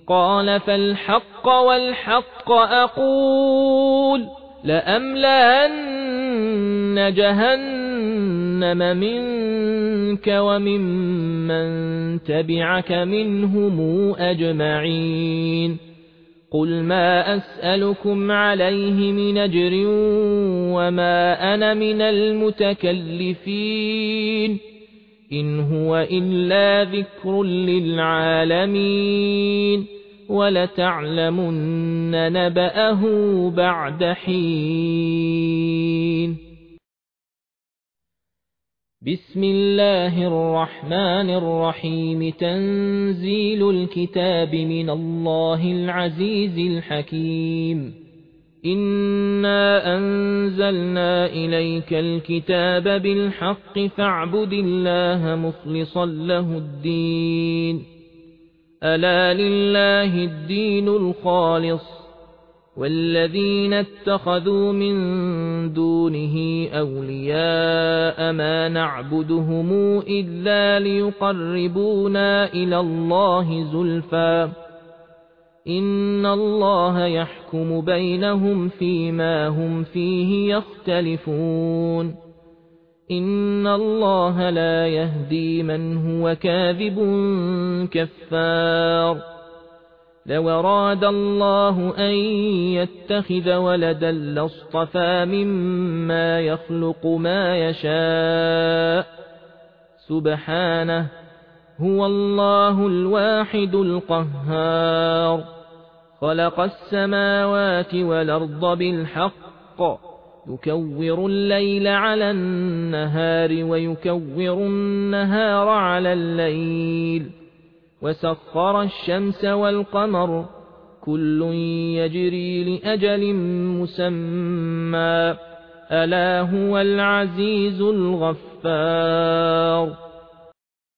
قال فالحق والحق أقول لأملأن جهنم منك وممن تبعك منهم أجمعين قل ما أسألكم عليه من أجر وما أنا من المتكلفين إن هو إلا ذكر للعالمين ولتعلمن نبأه بعد حين. بسم الله الرحمن الرحيم. تنزيل الكتاب من الله العزيز الحكيم. إنا أنزلنا إليك الكتاب بالحق فاعبد الله مخلصا له الدين ألا لله الدين الخالص والذين اتخذوا من دونه أولياء ما نعبدهم إلا ليقربونا إلى الله زلفى إن الله يحكم بينهم فيما هم فيه يختلفون إن الله لا يهدي من هو كاذب كفار لو أراد الله أن يتخذ ولدا لاصطفى مما يخلق ما يشاء سبحانه هو الله الواحد القهار خلق السماوات والأرض بالحق يكور الليل على النهار ويكور النهار على الليل وسخر الشمس والقمر كل يجري لأجل مسمى ألا هو العزيز الغفار